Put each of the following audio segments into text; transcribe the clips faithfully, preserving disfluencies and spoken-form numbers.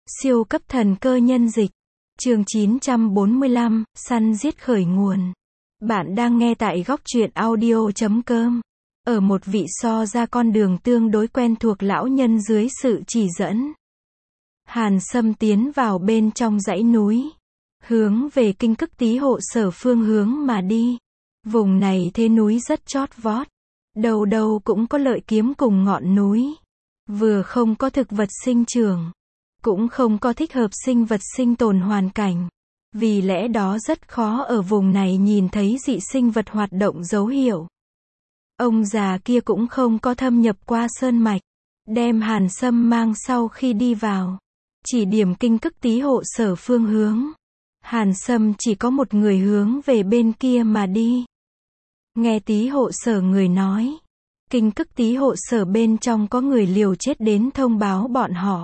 Siêu cấp thần cơ nhân dịch. Chương chín trăm bốn mươi lăm, săn giết khởi nguồn. Bạn đang nghe tại góc truyện audio chấm com. Ở một vị so ra con đường tương đối quen thuộc lão nhân dưới sự chỉ dẫn, Hàn Sâm tiến vào bên trong dãy núi, hướng về Kinh Cức Tý Hộ Sở phương hướng mà đi. Vùng này thế núi rất chót vót, đầu đầu cũng có lợi kiếm cùng ngọn núi, vừa không có thực vật sinh trưởng, cũng không có thích hợp sinh vật sinh tồn hoàn cảnh. Vì lẽ đó rất khó ở vùng này nhìn thấy dị sinh vật hoạt động dấu hiệu. Ông già kia cũng không có thâm nhập qua sơn mạch, đem Hàn Sâm mang sau khi đi vào, chỉ điểm Kinh Cức Tý Hộ Sở phương hướng. Hàn Sâm chỉ có một người hướng về bên kia mà đi. Nghe Tý Hộ Sở người nói, Kinh Cức Tý Hộ Sở bên trong có người liều chết đến thông báo bọn họ.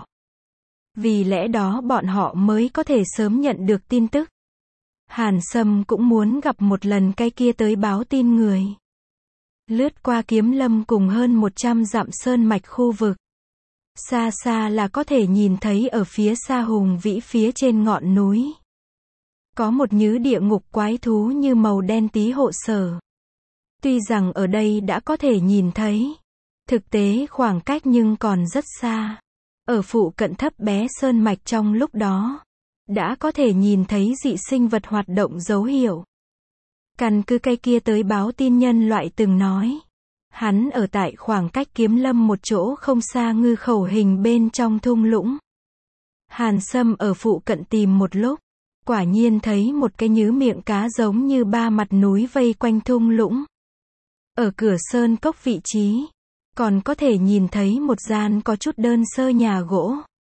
Vì lẽ đó bọn họ mới có thể sớm nhận được tin tức. Hàn Sâm cũng muốn gặp một lần cái kia tới báo tin người. Lướt qua Kiếm Lâm cùng hơn một trăm dặm sơn mạch khu vực, xa xa là có thể nhìn thấy ở phía xa hùng vĩ phía trên ngọn núi, có một nhứ địa ngục quái thú như màu đen Tý Hộ Sở. Tuy rằng ở đây đã có thể nhìn thấy, thực tế khoảng cách nhưng còn rất xa. Ở phụ cận thấp bé sơn mạch trong lúc đó, đã có thể nhìn thấy dị sinh vật hoạt động dấu hiệu. Căn cứ cây kia tới báo tin nhân loại từng nói, hắn ở tại khoảng cách Kiếm Lâm một chỗ không xa ngư khẩu hình bên trong thung lũng. Hàn Sâm ở phụ cận tìm một lúc, quả nhiên thấy một cái nhứ miệng cá giống như ba mặt núi vây quanh thung lũng. Ở cửa sơn cốc vị trí, còn có thể nhìn thấy một gian có chút đơn sơ nhà gỗ.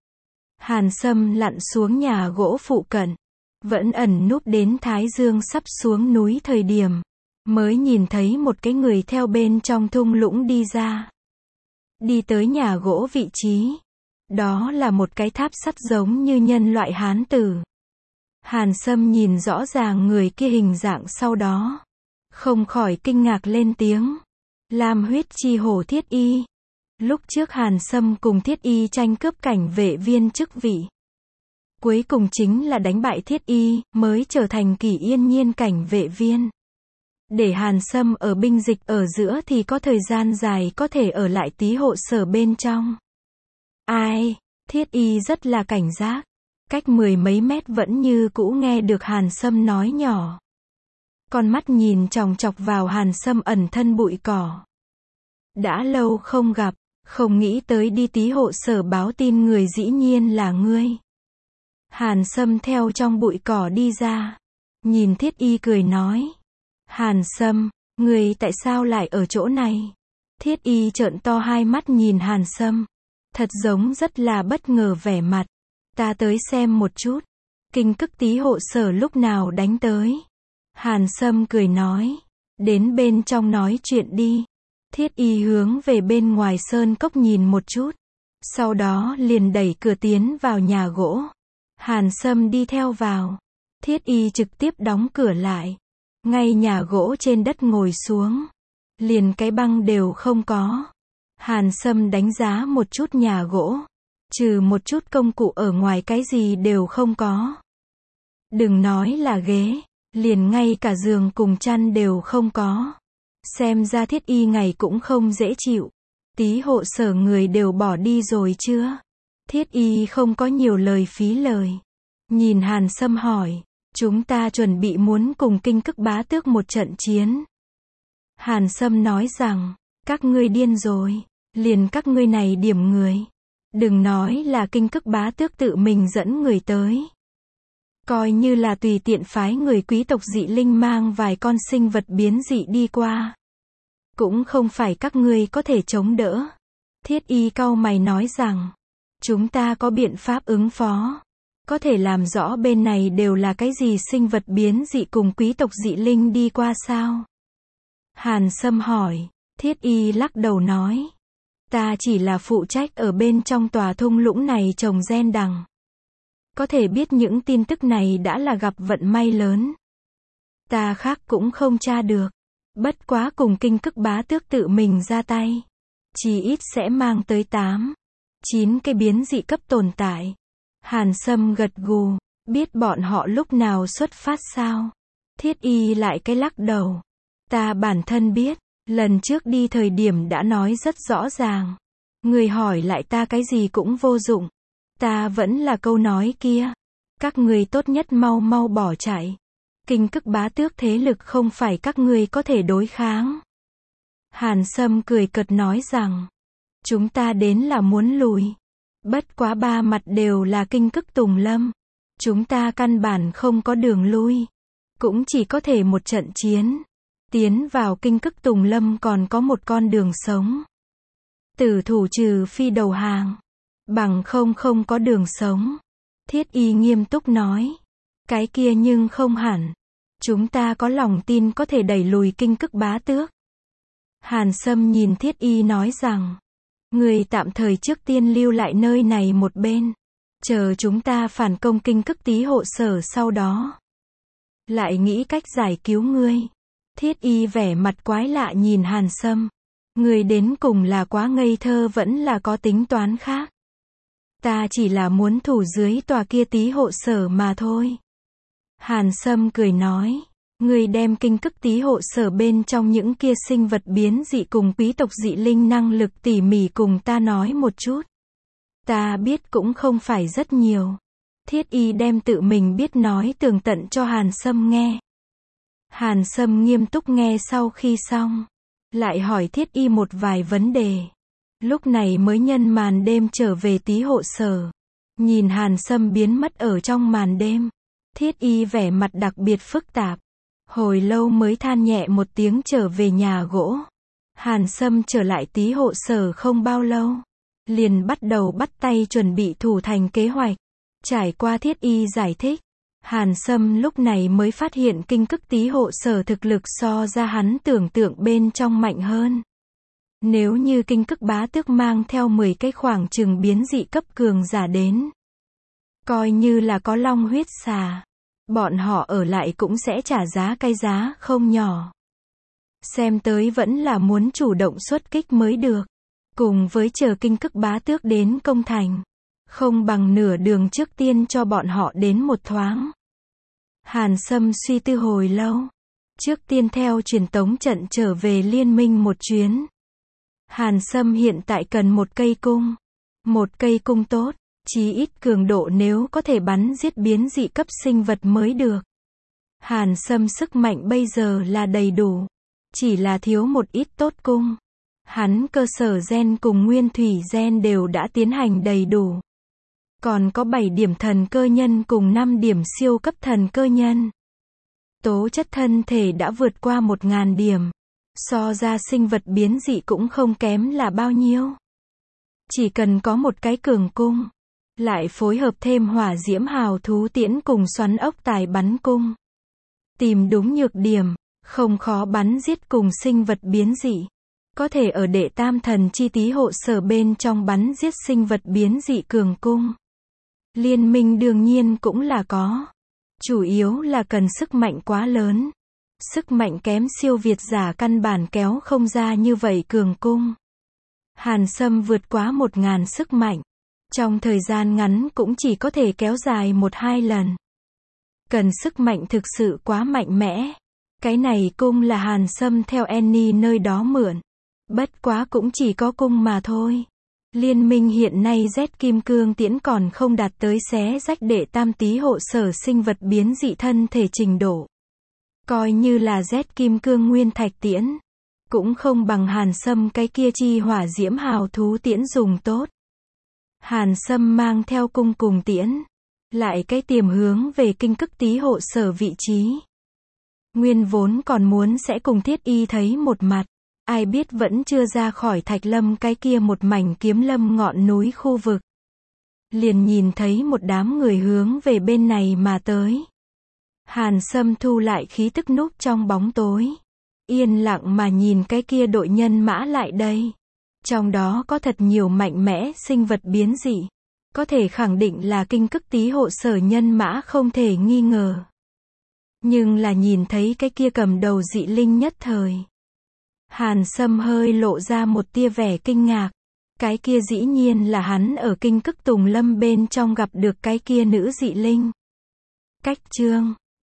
Hàn Sâm lặn xuống nhà gỗ phụ cận, vẫn ẩn núp đến thái dương sắp xuống núi thời điểm, mới nhìn thấy một cái người theo bên trong thung lũng đi ra. Đi tới nhà gỗ vị trí, đó là một cái tháp sắt giống như nhân loại hán tử. Hàn Sâm nhìn rõ ràng người kia hình dạng sau đó, không khỏi kinh ngạc lên tiếng. Lam huyết chi hổ Thiết Y. Lúc trước Hàn Sâm cùng Thiết Y tranh cướp cảnh vệ viên chức vị, cuối cùng chính là đánh bại Thiết Y, mới trở thành Kỷ Yên Nhiên cảnh vệ viên. Để Hàn Sâm ở binh dịch ở giữa thì có thời gian dài có thể ở lại Tý Hộ Sở bên trong. Ai? Thiết Y rất là cảnh giác, cách mười mấy mét vẫn như cũ nghe được Hàn Sâm nói nhỏ. Con mắt nhìn chòng chọc vào Hàn Sâm ẩn thân bụi cỏ. Đã lâu không gặp, không nghĩ tới đi Tý Hộ Sở báo tin người dĩ nhiên là ngươi. Hàn Sâm theo trong bụi cỏ đi ra, nhìn Thiết Y cười nói. Hàn Sâm, ngươi tại sao lại ở chỗ này? Thiết Y trợn to hai mắt nhìn Hàn Sâm, thật giống rất là bất ngờ vẻ mặt. Ta tới xem một chút, Kinh Cức Tý Hộ Sở lúc nào đánh tới. Hàn Sâm cười nói, đến bên trong nói chuyện đi. Thiết Y hướng về bên ngoài sơn cốc nhìn một chút, sau đó liền đẩy cửa tiến vào nhà gỗ. Hàn Sâm đi theo vào, Thiết Y trực tiếp đóng cửa lại, ngay nhà gỗ trên đất ngồi xuống, liền cái băng đều không có. Hàn Sâm đánh giá một chút nhà gỗ, trừ một chút công cụ ở ngoài cái gì đều không có. Đừng nói là ghế, liền ngay cả giường cùng chăn đều không có. Xem ra Thiết Y ngày cũng không dễ chịu. Tý Hộ Sở người đều bỏ đi rồi chưa? Thiết Y không có nhiều lời phí lời, nhìn Hàn Sâm hỏi, chúng ta chuẩn bị muốn cùng Kinh Cức Bá Tước một trận chiến. Hàn Sâm nói rằng, các ngươi điên rồi, liền các ngươi này điểm người. Đừng nói là Kinh Cức Bá Tước tự mình dẫn người tới, coi như là tùy tiện phái người quý tộc dị linh mang vài con sinh vật biến dị đi qua, cũng không phải các ngươi có thể chống đỡ. Thiết Y cau mày nói rằng, chúng ta có biện pháp ứng phó, có thể làm rõ bên này đều là cái gì sinh vật biến dị cùng quý tộc dị linh đi qua sao? Hàn Sâm hỏi. Thiết Y lắc đầu nói, ta chỉ là phụ trách ở bên trong tòa thung lũng này trồng gen đằng. Có thể biết những tin tức này đã là gặp vận may lớn. Ta khác cũng không tra được. Bất quá cùng Kinh Cức Bá Tước tự mình ra tay, chỉ ít sẽ mang tới tám, chín cái biến dị cấp tồn tại. Hàn Sâm gật gù, biết bọn họ lúc nào xuất phát sao? Thiết Y lại cái lắc đầu. Ta bản thân biết, lần trước đi thời điểm đã nói rất rõ ràng. Người hỏi lại ta cái gì cũng vô dụng. Ta vẫn là câu nói kia. Các người tốt nhất mau mau bỏ chạy. Kinh Cức Bá Tước thế lực không phải các người có thể đối kháng. Hàn Sâm cười cợt nói rằng, chúng ta đến là muốn lùi. Bất quá ba mặt đều là Kinh Cức Tùng Lâm. Chúng ta căn bản không có đường lui. Cũng chỉ có thể một trận chiến. Tiến vào Kinh Cức Tùng Lâm còn có một con đường sống. Tử thủ trừ phi đầu hàng. Bằng không không có đường sống. Thiết Y nghiêm túc nói. Cái kia nhưng không hẳn. Chúng ta có lòng tin có thể đẩy lùi Kinh Cức Bá Tước. Hàn Sâm nhìn Thiết Y nói rằng, người tạm thời trước tiên lưu lại nơi này một bên. Chờ chúng ta phản công Kinh Cức Tý hộ sở sau đó. Lại nghĩ cách giải cứu ngươi. Thiết Y vẻ mặt quái lạ nhìn Hàn Sâm. Người đến cùng là quá ngây thơ vẫn là có tính toán khác. Ta chỉ là muốn thủ dưới tòa kia Tý hộ sở mà thôi. Hàn Sâm cười nói, người đem Kinh Cức Tý hộ sở bên trong những kia sinh vật biến dị cùng quý tộc dị linh năng lực tỉ mỉ cùng ta nói một chút. Ta biết cũng không phải rất nhiều. Thiết Y đem tự mình biết nói tường tận cho Hàn Sâm nghe. Hàn Sâm nghiêm túc nghe sau khi xong. Lại hỏi Thiết Y một vài vấn đề. Lúc này mới nhân màn đêm trở về Tý hộ sở. Nhìn Hàn Sâm biến mất ở trong màn đêm. Thiết Y vẻ mặt đặc biệt phức tạp. Hồi lâu mới than nhẹ một tiếng trở về nhà gỗ. Hàn Sâm trở lại Tý hộ sở không bao lâu. Liền bắt đầu bắt tay chuẩn bị thủ thành kế hoạch. Trải qua Thiết Y giải thích. Hàn Sâm lúc này mới phát hiện Kinh Cức Tý hộ sở thực lực so ra hắn tưởng tượng bên trong mạnh hơn. Nếu như Kinh Cức Bá Tước mang theo mười cái khoảng chừng biến dị cấp cường giả đến. Coi như là có long huyết xà. Bọn họ ở lại cũng sẽ trả giá cái giá không nhỏ. Xem tới vẫn là muốn chủ động xuất kích mới được. Cùng với chờ Kinh Cức Bá Tước đến công thành. Không bằng nửa đường trước tiên cho bọn họ đến một thoáng. Hàn Sâm suy tư hồi lâu. Trước tiên theo truyền tống trận trở về liên minh một chuyến. Hàn Sâm hiện tại cần một cây cung. Một cây cung tốt, chí ít cường độ nếu có thể bắn giết biến dị cấp sinh vật mới được. Hàn Sâm sức mạnh bây giờ là đầy đủ. Chỉ là thiếu một ít tốt cung. Hắn cơ sở gen cùng nguyên thủy gen đều đã tiến hành đầy đủ. Còn có bảy điểm thần cơ nhân cùng năm điểm siêu cấp thần cơ nhân. Tố chất thân thể đã vượt qua một nghìn điểm. So ra sinh vật biến dị cũng không kém là bao nhiêu. Chỉ cần có một cái cường cung. Lại phối hợp thêm hỏa diễm hào thú tiễn cùng xoắn ốc tài bắn cung. Tìm đúng nhược điểm, không khó bắn giết cùng sinh vật biến dị. Có thể ở đệ tam thần chi Tý hộ sở bên trong bắn giết sinh vật biến dị cường cung. Liên minh đương nhiên cũng là có. Chủ yếu là cần sức mạnh quá lớn. Sức mạnh kém siêu việt giả căn bản kéo không ra như vậy cường cung. Hàn Sâm vượt quá một ngàn sức mạnh. Trong thời gian ngắn cũng chỉ có thể kéo dài một hai lần. Cần sức mạnh thực sự quá mạnh mẽ. Cái này cung là Hàn Sâm theo Annie nơi đó mượn. Bất quá cũng chỉ có cung mà thôi. Liên minh hiện nay Z kim cương tiễn còn không đạt tới xé rách đệ tam Tý hộ sở sinh vật biến dị thân thể trình độ. Coi như là Z kim cương nguyên thạch tiễn. Cũng không bằng Hàn Sâm cái kia chi hỏa diễm hào thú tiễn dùng tốt. Hàn Sâm mang theo cung cùng tiễn. Lại cái tiềm hướng về Kinh Cức Tý hộ sở vị trí. Nguyên vốn còn muốn sẽ cùng Thiết Y thấy một mặt. Ai biết vẫn chưa ra khỏi Thạch Lâm cái kia một mảnh kiếm lâm ngọn núi khu vực. Liền nhìn thấy một đám người hướng về bên này mà tới. Hàn Sâm thu lại khí tức núp trong bóng tối. Yên lặng mà nhìn cái kia đội nhân mã lại đây. Trong đó có thật nhiều mạnh mẽ sinh vật biến dị. Có thể khẳng định là Kinh Cức Tý hộ sở nhân mã không thể nghi ngờ. Nhưng là nhìn thấy cái kia cầm đầu dị linh nhất thời. Hàn Sâm hơi lộ ra một tia vẻ kinh ngạc. Cái kia dĩ nhiên là hắn ở kinh Cức Tùng Lâm bên trong gặp được cái kia nữ dị linh. Cách chương